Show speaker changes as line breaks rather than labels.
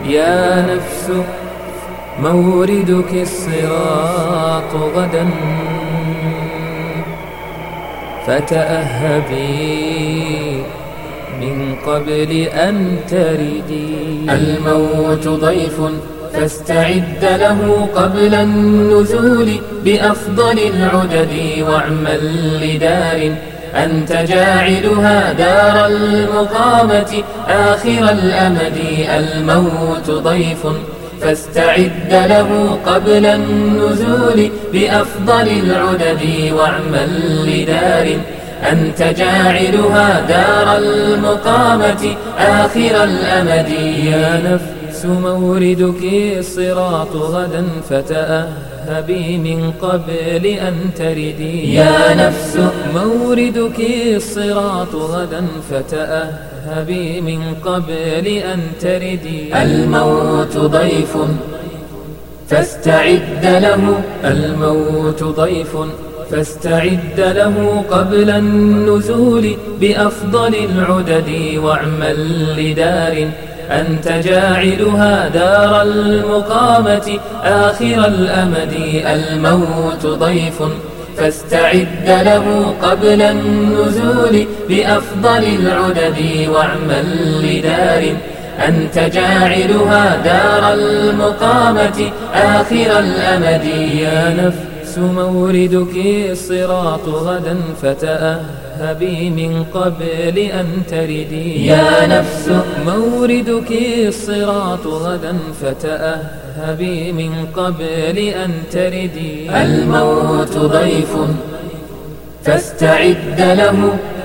يا نفس موردك الصراط غدا، فتأهبي من قبل أن تردي.
الموت ضيف فاستعد له قبل النزول بأفضل العدد، واعمل لدار أنت جاعلها دار المقامة آخر الأمد. الموت ضيف فاستعد له قبل النزول بأفضل العدد، واعمل لدار أنت جاعلها دار المقامة آخر الأمد.
يا نفس موردك الصراط غدا، فتأهبي من قبل أن تردي.
يا نفس
موردك الصراط غدا، فتأهبي من قبل أن تردي.
الموت ضيف فاستعد له،
الموت ضيف فاستعد له قبل النزول بأفضل العدد، واعمل لدار أنت جاعلها دار المقامة آخر الأمد.
الموت ضيف فاستعد له قبل النزول بأفضل العدد، واعمل لدار أنت جاعلها دار المقامة آخر الأمد.
يا نفس موردك الصراط غدا، فتأهبي من قبل أن تردي.
يا نفس
موردك الصراط غدا، فتأهبي من قبل أن تردي.
الموت ضيف فاستعد له